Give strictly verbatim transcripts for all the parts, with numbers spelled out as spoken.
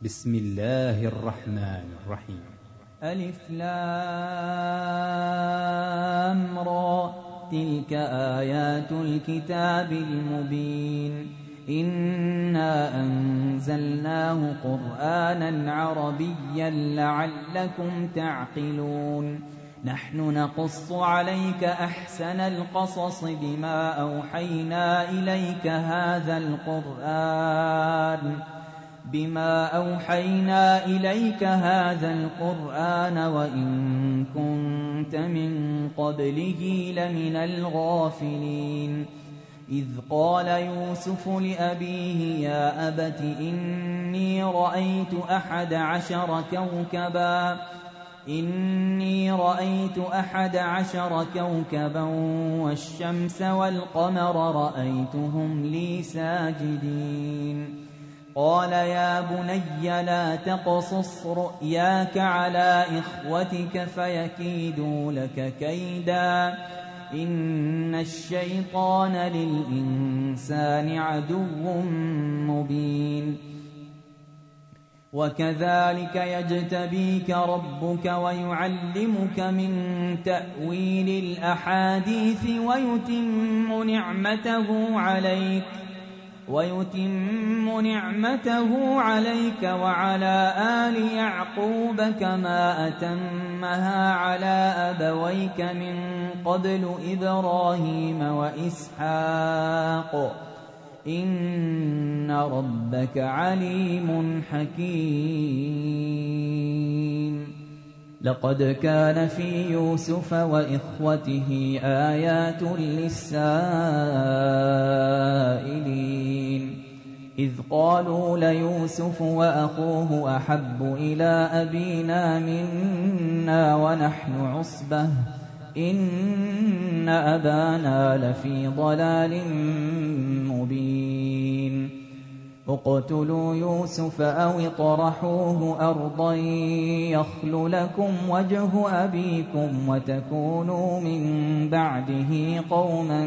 بسم الله الرحمن الرحيم. ألف لام را، تلك آيات الكتاب المبين. إنا أنزلناه قرآنا عربيا لعلكم تعقلون. نحن نقص عليك أحسن القصص بما أوحينا إليك هذا القرآن بما أوحينا إليك هذا القرآن وإن كنت من قبله لمن الغافلين. إذ قال يوسف لأبيه يا أبت إني رأيت أحد عشر كوكبا إني رأيت أحد عشر كوكبا والشمس والقمر رأيتهم لي ساجدين. قال يا بني لا تقصص رؤياك على إخوتك فيكيدوا لك كيدا إن الشيطان للإنسان عدو مبين. وكذلك يجتبيك ربك ويعلمك من تأويل الأحاديث ويتم نعمته عليك ويتم نعمته عليك وعلى آل يعقوب كما أتمها على أبويك من قبل إبراهيم وإسحاق إن ربك عليم حكيم. لقد كان في يوسف وإخوته آيات للسائلين إذ قالوا ليوسف وأخوه أحب إلى أبينا منا ونحن عصبة إن أبانا لفي ضلال مبين. اقتلوا يوسف أو اطرحوه أرضا يخل لكم وجه أبيكم وتكونوا من بعده قوما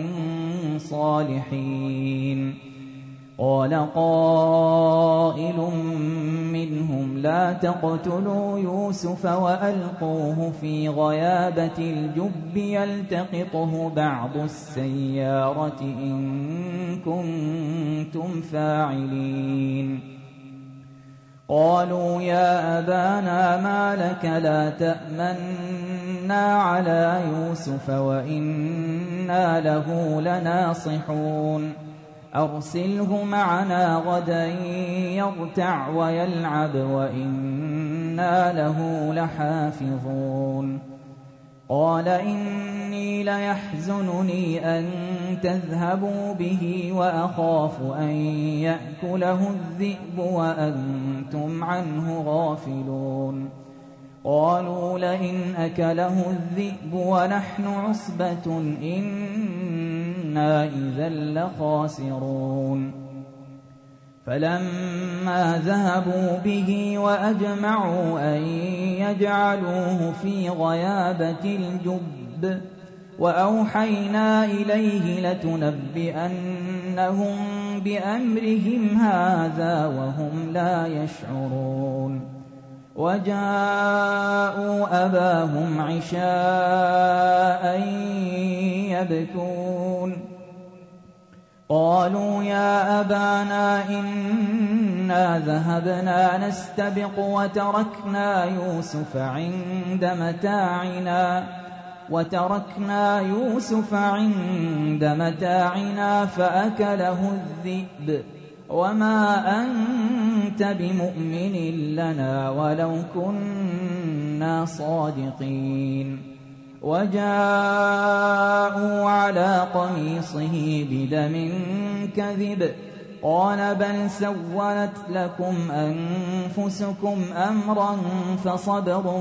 صالحين. قال قائل منهم لا تقتلوا يوسف وألقوه في غيابة الجب يلتقطه بعض السيارة إن كنتم فاعلين. قالوا يا أبانا ما لك لا تأمنا على يوسف وإنا له لناصحون. أرسله معنا غدا يرتع ويلعب وإنا له لحافظون. قال إني ليحزنني أن تذهبوا به وأخاف أن يأكله الذئب وأنتم عنه غافلون. قالوا لئن أكله الذئب ونحن عصبة إنا إذا لخاسرون. فلما ذهبوا به وأجمعوا أن يجعلوه في غيابة الجب وأوحينا إليه لتنبئنهم بأمرهم هذا وهم لا يشعرون. وجاءوا أباهم عشاء يبكون. قالوا يا أبانا إنا ذهبنا نستبق وتركنا يوسف عند متاعنا وتركنا يوسف عند متاعنا فأكله الذئب وما أنت بمؤمن لنا ولو كنا صادقين. وجاءوا على قميصه بدم كذب قال بل سولت لكم أنفسكم أمرا فصبر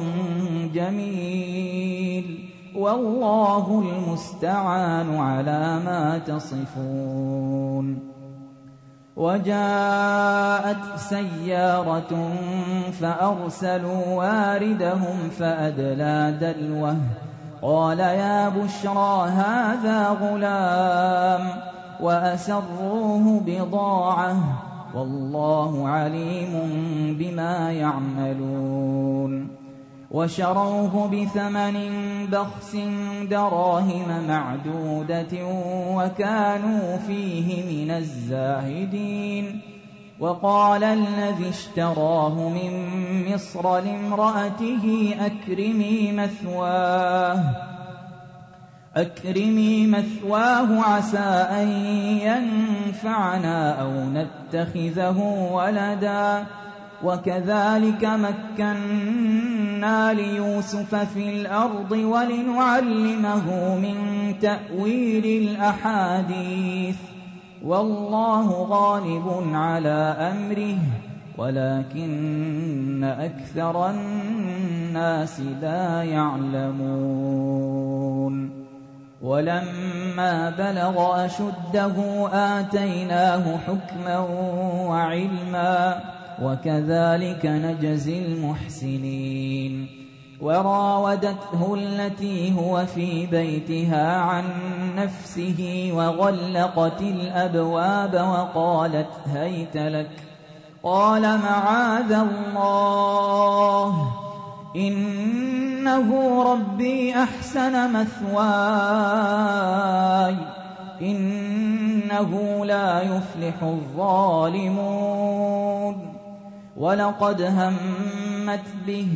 جميل والله المستعان على ما تصفون. وجاءت سيارة فأرسلوا واردهم فأدلى دلوه قال يا بشرى هذا غلام وأسروه بضاعة والله عليم بما يعملون. وشروه بثمن بخس دراهم معدودة وكانوا فيه من الزاهدين. وقال الذي اشتراه من مصر لامرأته أكرمي مثواه أكرمي مثواه عسى أن ينفعنا أو نتخذه ولدا. وكذلك مكنا ليوسف في الأرض ولنعلمه من تأويل الأحاديث والله غالب على أمره ولكن أكثر الناس لا يعلمون. ولما بلغ أشده آتيناه حكما وعلما وكذلك نجزي المحسنين. وراودته التي هو في بيتها عن نفسه وغلقت الأبواب وقالت هيت لك. قال معاذ الله إنه ربي أحسن مثواي إنه لا يفلح الظالمون. ولقد همت به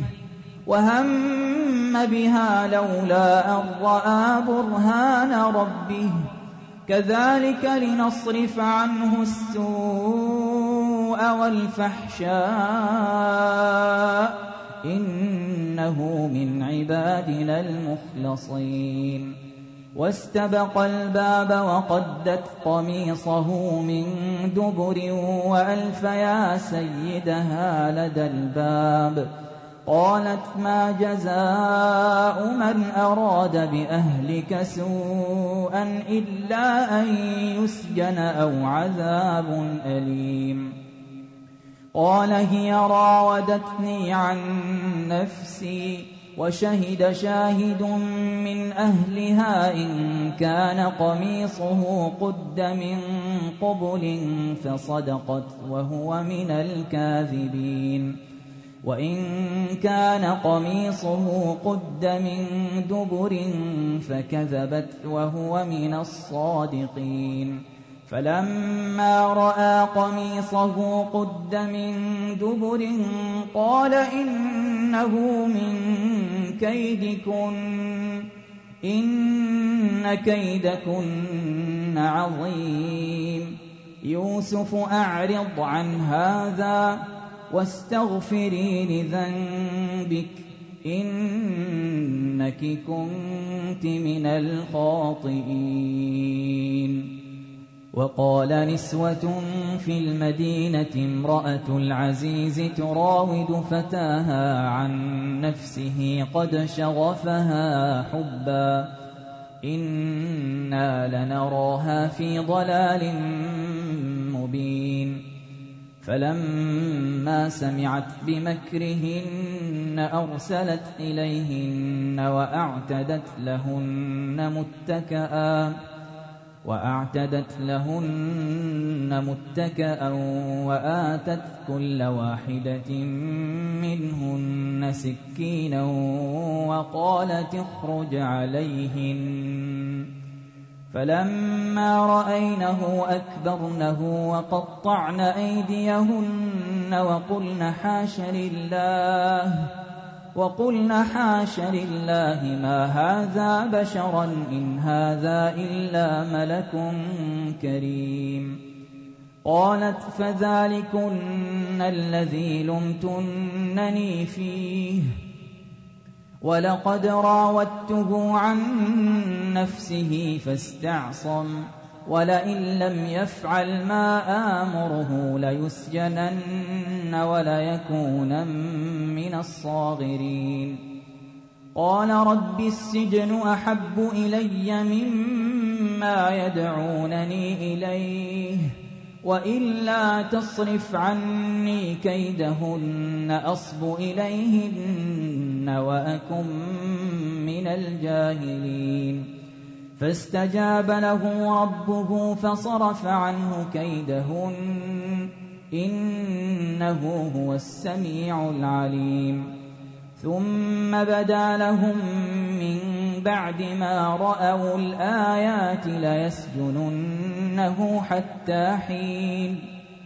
وهم بها لولا أن رأى برهان ربه كذلك لنصرف عنه السوء والفحشاء إنه من عبادنا المخلصين. واستبق الباب وقدت قميصه من دبر وألف يا سيدها لدى الباب. قالت ما جزاء من أراد بأهلك سوءا إلا أن يسجن أو عذاب أليم. قال هي راودتني عن نفسي وشهد شاهد من أهلها إن كان قميصه قد من قبل فصدقت وهو من الكاذبين. وإن كان قميصه قد من دبر فكذبت وهو من الصادقين. فلما رأى قميصه قد من دبر قال إنه من كيدكن إن كيدكن عظيم. يوسف أعرض عن هذا واستغفري لذنبك إنك كنت من الخاطئين. وقال نسوة في المدينة امرأة العزيز تراود فتاها عن نفسه قد شغفها حبا إنا لنراها في ضلال مبين. فلما سمعت بمكرهن أرسلت إليهن وأعتدت لهن متكئا وأعتدت لهن متكئا وآتت كل واحدة منهن سكينا وقالت اخرج عليهن. فلما رأينه أكبرنه وقطعن أيديهن وقلن حاش لله وقلن حاش لله ما هذا بشرا إن هذا إلا ملك كريم. قالت فذلكن الذي لمتنني فيه ولقد راودته عن نفسه فاستعصم ولئن لم يفعل ما آمره ليسجنن وليكونن من الصاغرين. قال رب السجن أحب إلي مما يدعونني إليه وإلا تصرف عني كيدهن أصب إليهن وأكن من الجاهلين. فاستجاب له ربه فصرف عنه كيدهن إنه هو السميع العليم. ثم بدا لهم من بعد ما رأوا الآيات ليسجننه حتى حين.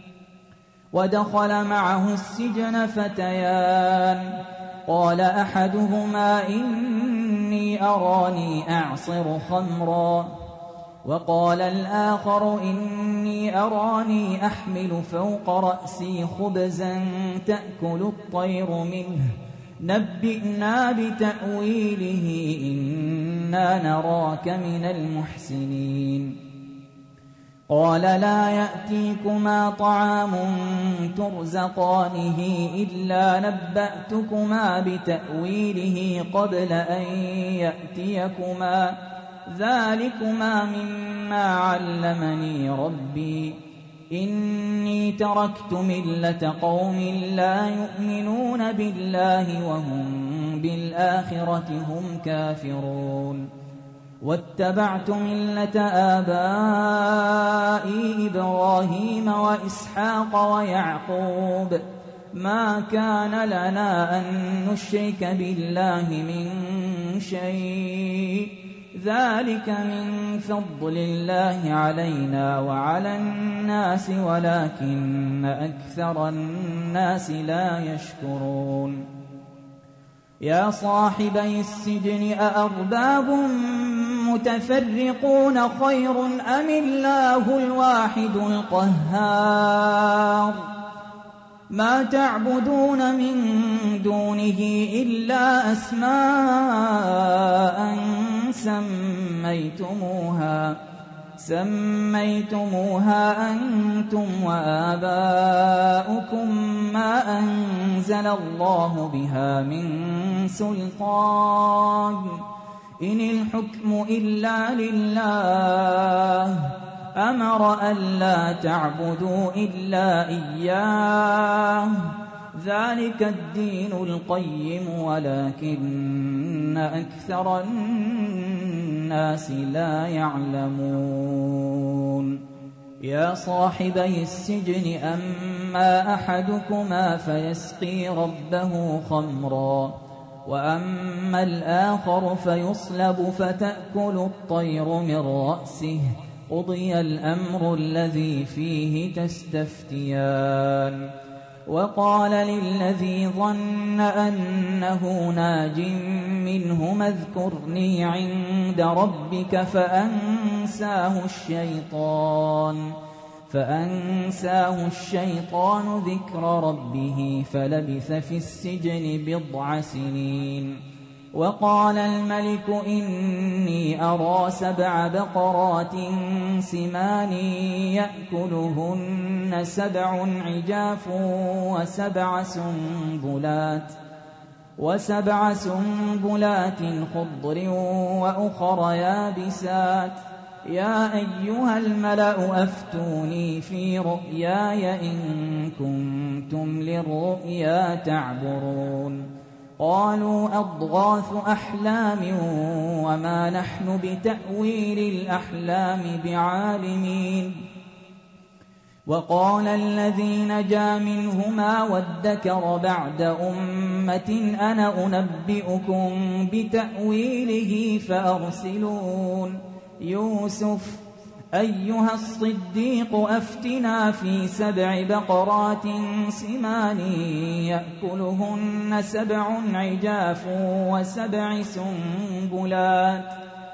ودخل معه السجن فتيان، قال أحدهما إني أراني أعصر خمرا، وقال الآخر إني أراني أحمل فوق رأسي خبزا تأكل الطير منه، نبئنا بتأويله إنا نراك من المحسنين. قال لا يأتيكما طعام ترزقانه إلا نبأتكما بتأويله قبل أن يأتيكما، ذلكما مما علمني ربي، إني تركت ملة قوم لا يؤمنون بالله وهم بالآخرة هم كافرون، واتبعت ملة آبائي إبراهيم وإسحاق ويعقوب، ما كان لنا أن نشرك بالله من شيء، ذلك من فضل الله علينا وعلى الناس ولكن أكثر الناس لا يشكرون. يا صاحبي السجن أأرباب متفرقون خير أم الله الواحد القهار؟ ما تعبدون من دونه إلا أسماء سميتموها سميتموها أنتم وآباؤكم ما أنزل الله بها من سلطان، إن الحكم إلا لله، أمر ألا تعبدوا إلا إياه، ذلك الدين القيم ولكن أكثر الناس لا يعلمون. يا صاحبي السجن أما أحدكما فيسقي ربه خمرا، وأما الآخر فيصلب فتأكل الطير من رأسه، قضي الأمر الذي فيه تستفتيان. وقال للذي ظن أنه ناج منهما اذكرني عند ربك فأنساه الشيطان فأنساه الشيطان ذكر ربه فلبث في السجن بضع سنين. وقال الملك إني أرى سبع بقرات سمان يأكلهن سبع عجاف وسبع سنبلات وسبع سنبلات خضر وأخر يابسات، يا أيها الملأ أفتوني في رؤياي إن كنتم للرؤيا تعبرون. قالوا أضغاث أحلام وما نحن بتأويل الأحلام بعالمين. وقال الذي نجا منهما وادكر بعد أمة أنا أنبئكم بتأويله فأرسلون. يوسف أيها الصديق أفتنا في سبع بقرات سمان يأكلهن سبع عجاف وسبع سنبلات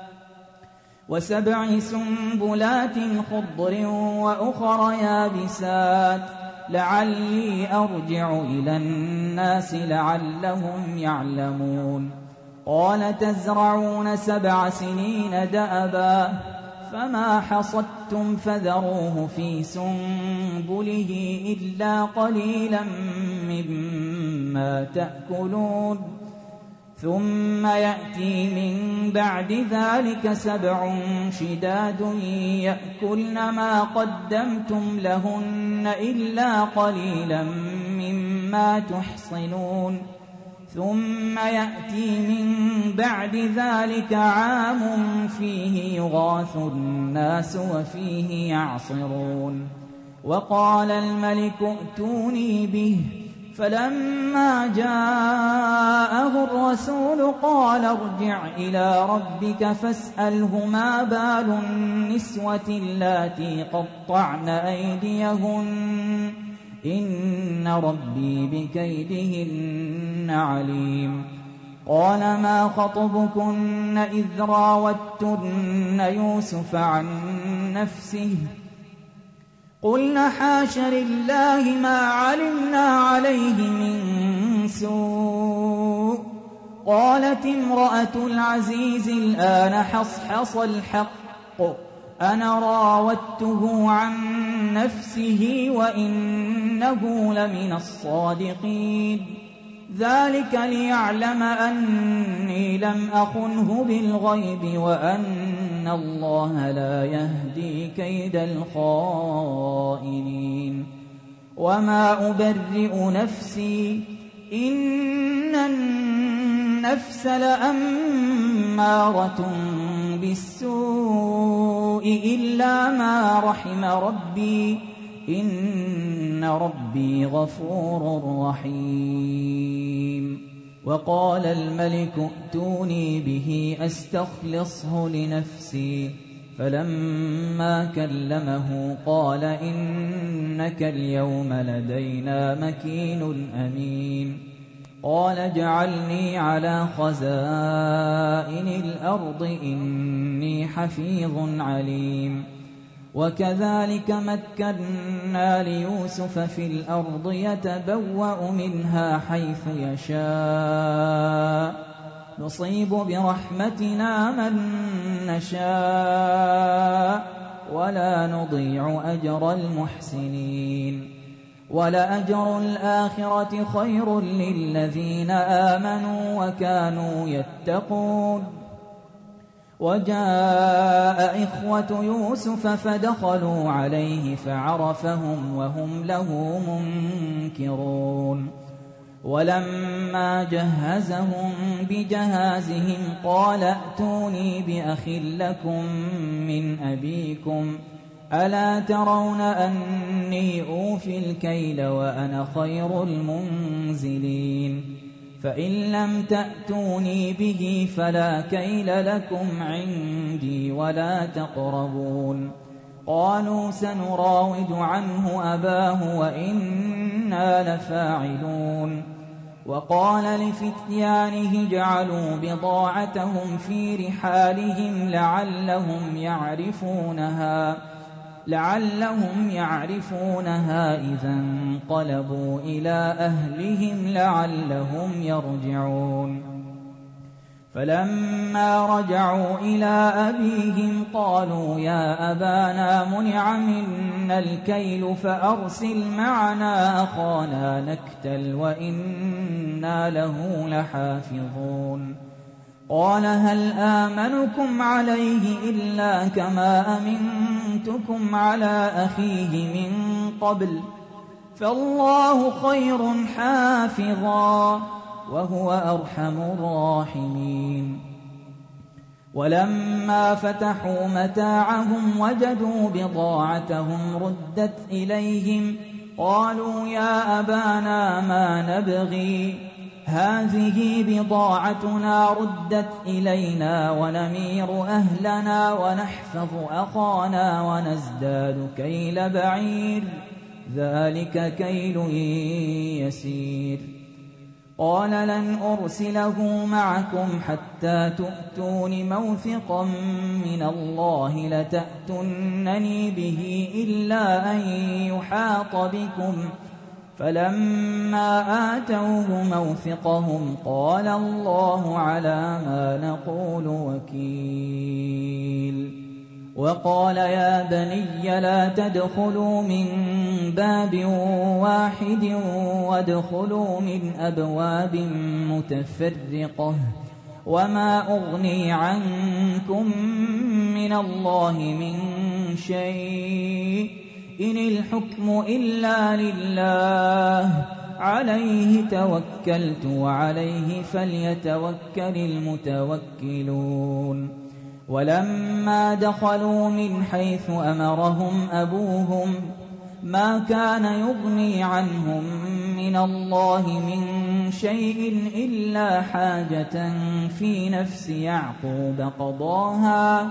وسبع سنبلات خضر وأخر يابسات لعلي أرجع إلى الناس لعلهم يعلمون. قال تزرعون سبع سنين دأبا فما حصدتم فذروه في سنبله إلا قليلا مما تأكلون. ثم يأتي من بعد ذلك سبع شداد يأكلن ما قدمتم لهن إلا قليلا مما تحصنون. ثم يأتي من بعد ذلك عام فيه يغاث الناس وفيه يعصرون. وقال الملك ائتوني به. فلما جاءه الرسول قال ارجع إلى ربك فاسأله ما بال النسوة اللاتي قطعن أيديهن إن ربي بكيدهن عليم. قال ما خطبكن إذ راوتن يوسف عن نفسه قلنا حاش لله ما علمنا عليه من سوء. قالت امرأة العزيز الآن حصحص الحق أنا راودته عن نفسه وإنه لمن الصادقين. ذلك ليعلم أني لم أخنه بالغيب وأن الله لا يهدي كيد الخائنين. وما أبرئ نفسي إن النفس لأمارة بالسوء إلا ما رحم ربي إن ربي غفور رحيم. وقال الملك ائتوني به أستخلصه لنفسي. فلما كلمه قال إنك اليوم لدينا مكين أمين. قال اجعلني على خزائن الأرض إني حفيظ عليم. وكذلك مكنا ليوسف في الأرض يتبوأ منها حيث يشاء نصيب برحمتنا من نشاء ولا نضيع أجر المحسنين. ولأجر الآخرة خير للذين آمنوا وكانوا يتقون. وجاء إخوة يوسف فدخلوا عليه فعرفهم وهم له منكرون. ولما جهزهم بجهازهم قال ائتوني بأخ لكم من أبيكم ألا ترون أني أوفي الكيل وأنا خير المنزلين. فإن لم تأتوني به فلا كيل لكم عندي ولا تقربون. قالوا سنراود عنه أباه وإنا لفاعلون. وقال لفتيانه اجعلوا بضاعتهم في رحالهم لعلهم يعرفونها لعلهم يعرفونها إذا انقلبوا إلى أهلهم لعلهم يرجعون. فلما رجعوا إلى أبيهم قالوا يا أبانا منع منا الكيل فأرسل معنا أخانا نكتل وإنا له لحافظون. قال هل آمنكم عليه إلا كما أمنتكم على أخيه من قبل فالله خير حافظا وهو أرحم الراحمين. ولما فتحوا متاعهم وجدوا بضاعتهم ردت إليهم قالوا يا أبانا ما نبغي هذه بضاعتنا ردت إلينا ونمير أهلنا ونحفظ أخانا ونزداد كيل بعير ذلك كيل يسير. قال لن أرسله معكم حتى تؤتون موثقا من الله لتأتونني به إلا أن يحاط بكم. فلما آتوه موثقهم قال الله على ما نقول وكيل. وقال يا بني لا تدخلوا من باب واحد وادخلوا من أبواب متفرقة وما أغني عنكم من الله من شيء إن الحكم إلا لله عليه توكلت وعليه فليتوكل المتوكلون. ولما دخلوا من حيث أمرهم أبوهم ما كان يغني عنهم من الله من شيء إلا حاجة في نفس يعقوب قضاها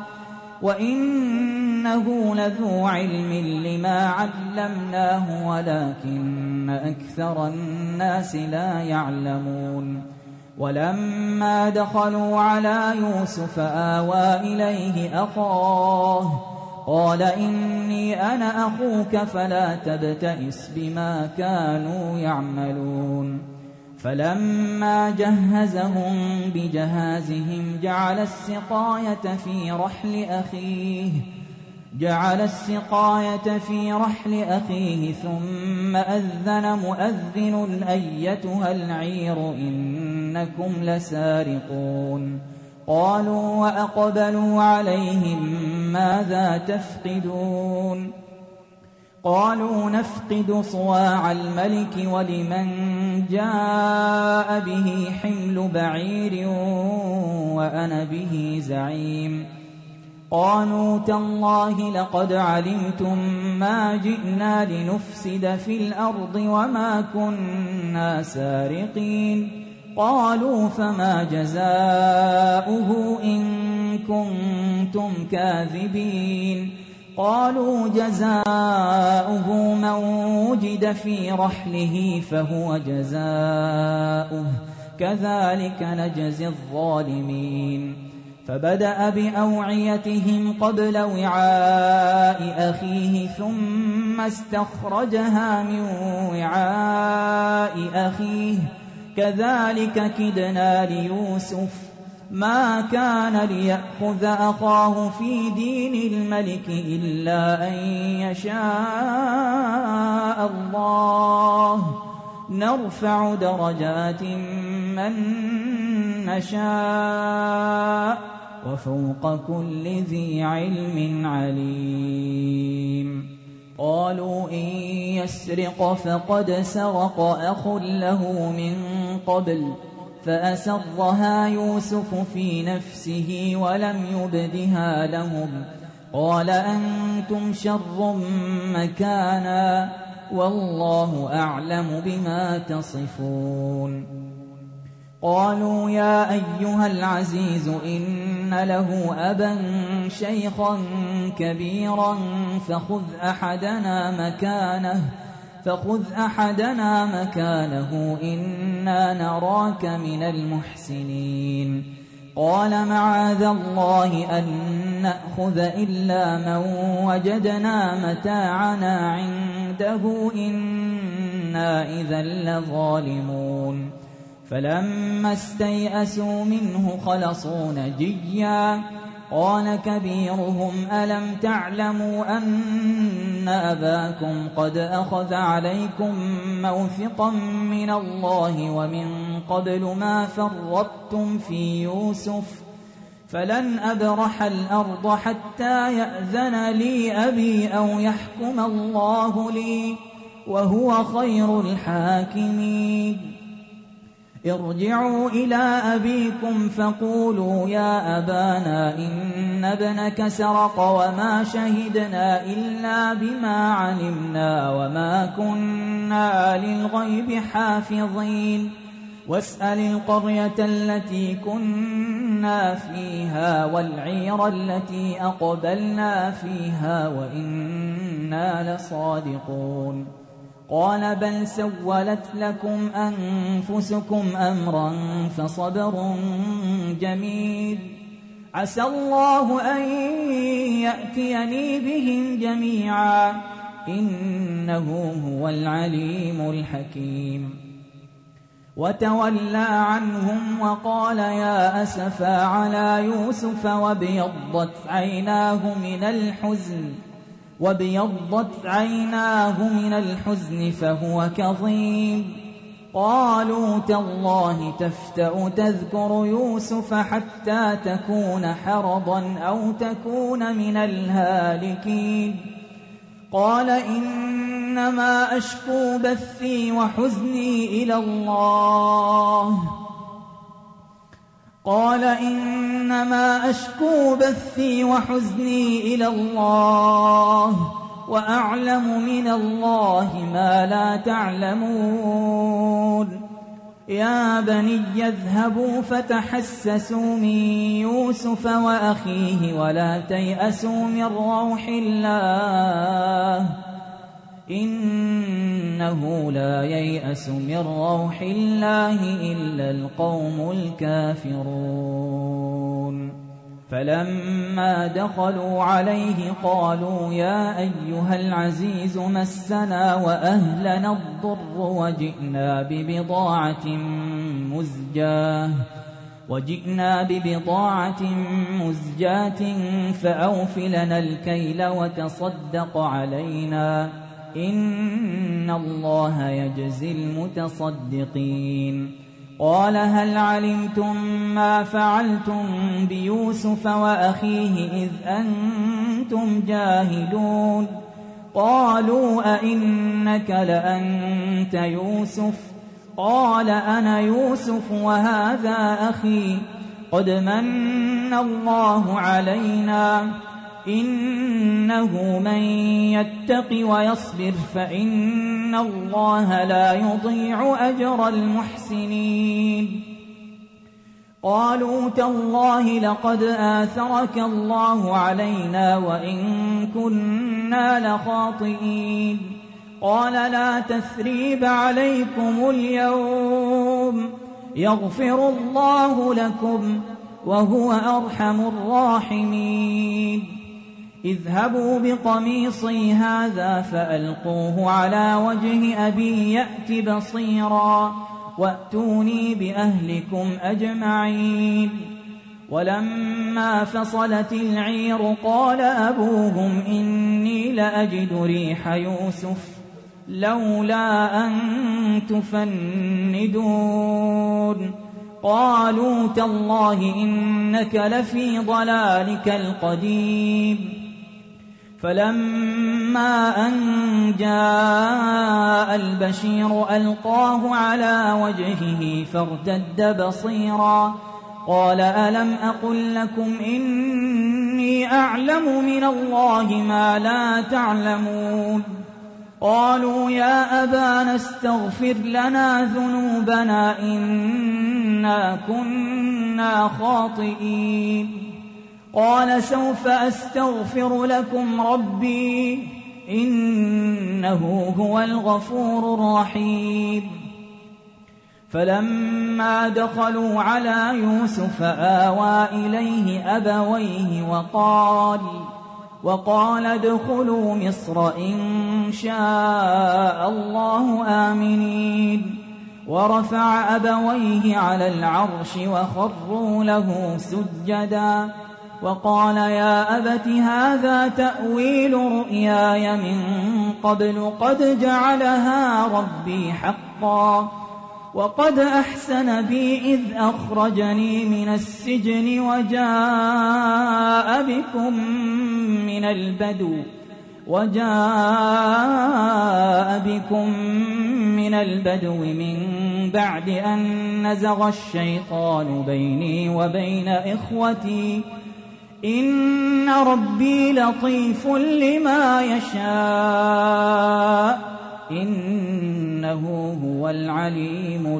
وإنه لذو علم لما علمناه ولكن أكثر الناس لا يعلمون ولما دخلوا على يوسف آوى إليه أخاه قال إني أنا أخوك فلا تبتئس بما كانوا يعملون فلما جهزهم بجهازهم جعل السقاية في رحل أخيه جعل السقاية في رحل أخيه ثم أذن مؤذن أيتها العير إنكم لسارقون قالوا وأقبلوا عليهم ماذا تفقدون قالوا نفقد صواع الملك ولمن جاء به حمل بعير وأنا به زعيم قالوا تالله لقد علمتم ما جئنا لنفسد في الأرض وما كنا سارقين قالوا فما جزاؤه إن كنتم كاذبين قالوا جزاؤه من وجد في رحله فهو جزاؤه كذلك نجزي الظالمين فبدأ بأوعيتهم قبل وعاء أخيه ثم استخرجها من وعاء أخيه كذلك كدنا ليوسف ما كان ليأخذ أخاه في دين الملك إلا أن يشاء الله نرفع درجات من نشاء وفوق كل ذي علم عليم قالوا إن يسرق فقد سرق أخ له من قبل فأسرها يوسف في نفسه ولم يبدها لهم قال أنتم شر مكانا والله أعلم بما تصفون قالوا يا أيها العزيز إن له أبا شيخا كبيرا فخذ أحدنا مكانه فخذ أحدنا مكانه إنا نراك من المحسنين قال معاذ الله أن نأخذ إلا من وجدنا متاعنا عنده إنا إذا لظالمون فلما استيئسوا منه خلصوا نجيا قال كبيرهم ألم تعلموا أن أباكم قد أخذ عليكم موثقا من الله ومن قبل ما فرطتم في يوسف فلن أبرح الأرض حتى يأذن لي أبي أو يحكم الله لي وهو خير الحاكمين ارجعوا إلى أبيكم فقولوا يا أبانا إن ابنك سرق وما شهدنا إلا بما علمنا وما كنا للغيب حافظين واسأل القرية التي كنا فيها والعير التي أقبلنا فيها وإنا لصادقون قال بل سولت لكم أنفسكم أمرا فصبر جميل عسى الله أن يأتيني بهم جميعا إنه هو العليم الحكيم وتولى عنهم وقال يا أسفا على يوسف وابيضت عيناه من الحزن وابيضت عيناه من الحزن فهو كظيم قالوا تالله تفتأ تذكر يوسف حتى تكون حرضا أو تكون من الهالكين قال إنما أشكو بثي وحزني إلى الله قال إنما أشكو بثي وحزني إلى الله وأعلم من الله ما لا تعلمون يا بني اذهبوا فتحسسوا من يوسف وأخيه ولا تيأسوا من روح الله إنه لا ييأس من روح الله إلا القوم الكافرون فلما دخلوا عليه قالوا يا أيها العزيز مسنا وأهلنا الضر وجئنا ببضاعة مزجاة وجئنا ببضاعة مزجاة فأوف لنا الكيل وتصدق علينا إن الله يجزي المتصدقين قال هل علمتم ما فعلتم بيوسف وأخيه إذ أنتم جاهلون قالوا أئنك لأنت يوسف قال أنا يوسف وهذا أخي قد من الله علينا إنه من يتق ويصبر فإن الله لا يضيع أجر المحسنين قالوا تالله لقد آثرك الله علينا وإن كنا لخاطئين قال لا تثريب عليكم اليوم يغفر الله لكم وهو أرحم الراحمين اذهبوا بقميصي هذا فألقوه على وجه أبي يأت بصيرا وأتوني بأهلكم أجمعين ولما فصلت العير قال أبوهم إني لأجد ريح يوسف لولا أن تفندون قالوا تالله إنك لفي ضلالك القديم فلما أن جاء البشير ألقاه على وجهه فارتد بصيرا قال ألم أقل لكم إني أعلم من الله ما لا تعلمون قالوا يا أبانا استغفر لنا ذنوبنا إنا كنا خاطئين قال سوف أستغفر لكم ربي إنه هو الغفور الرحيم فلما دخلوا على يوسف آوى إليه أبويه وقال وقال ادخلوا مصر إن شاء الله آمنين ورفع أبويه على العرش وخروا له سجدا وقال يا أبت هذا تأويل رؤياي من قبل قد جعلها ربي حقا وقد أحسن بي إذ أخرجني من السجن وجاء بكم من البدو وجاء بكم من البدو من بعد أن نزغ الشيطان بيني وبين إخوتي إن ربي لطيف لما يشاء إنه هو العليم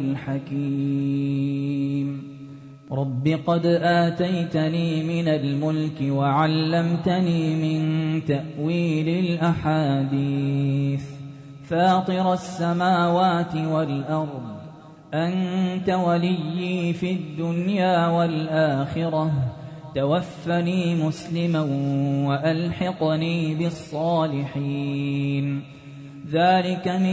الحكيم رب قد آتيتني من الملك وعلمتني من تأويل الأحاديث فاطر السماوات والأرض أنت وليي في الدنيا والآخرة توفني مسلما وألحقني بالصالحين ذلك من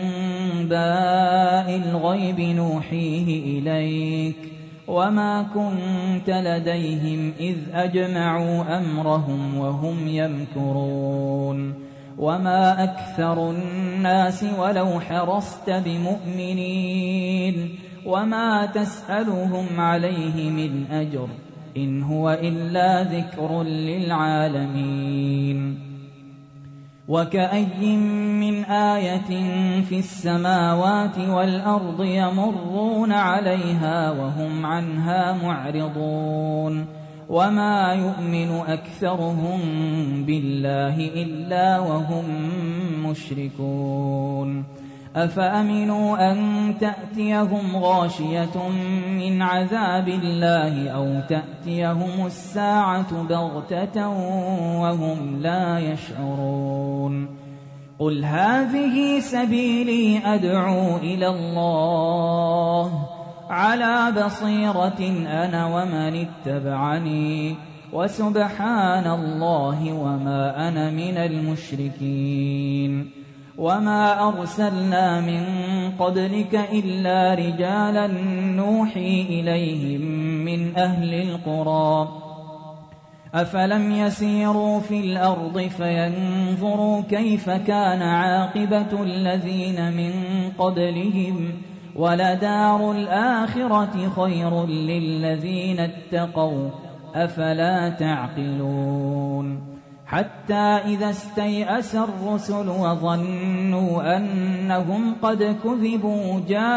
أنباء الغيب نوحيه إليك وما كنت لديهم إذ أجمعوا أمرهم وهم يمكرون وما أكثر الناس ولو حرصت بمؤمنين وما تسألهم عليه من أجر إن هو إلا ذكر للعالمين وكأي من آية في السماوات والأرض يمرون عليها وهم عنها معرضون وما يؤمن أكثرهم بالله إلا وهم مشركون أفأمنوا أن تأتيهم غاشية من عذاب الله أو تأتيهم الساعة بغتة وهم لا يشعرون قل هذه سبيلي أدعو إلى الله على بصيرة أنا ومن اتبعني وسبحان الله وما أنا من المشركين وما أرسلنا من قبلك إلا رجالا نوحي إليهم من أهل القرى أفلم يسيروا في الأرض فينظروا كيف كان عاقبة الذين من قبلهم ولدار الآخرة خير للذين اتقوا أفلا تعقلون حتى إذا استيأس الرسل وظنوا أنهم قد كذبوا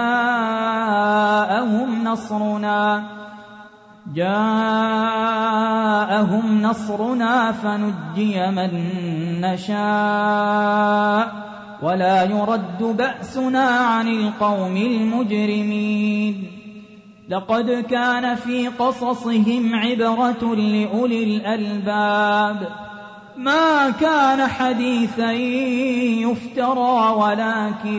جاءهم نصرنا جاءهم نصرنا فنجي من نشاء ولا يرد بأسنا عن القوم المجرمين لقد كان في قصصهم عبرة لأولي الألباب ما كان حديثا يفترى ولكن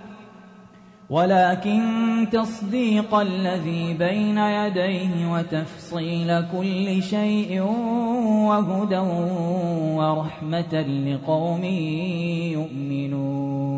ولكن تصديق الذي بين يديه وتفصيل كل شيء وهدى ورحمة لقوم يؤمنون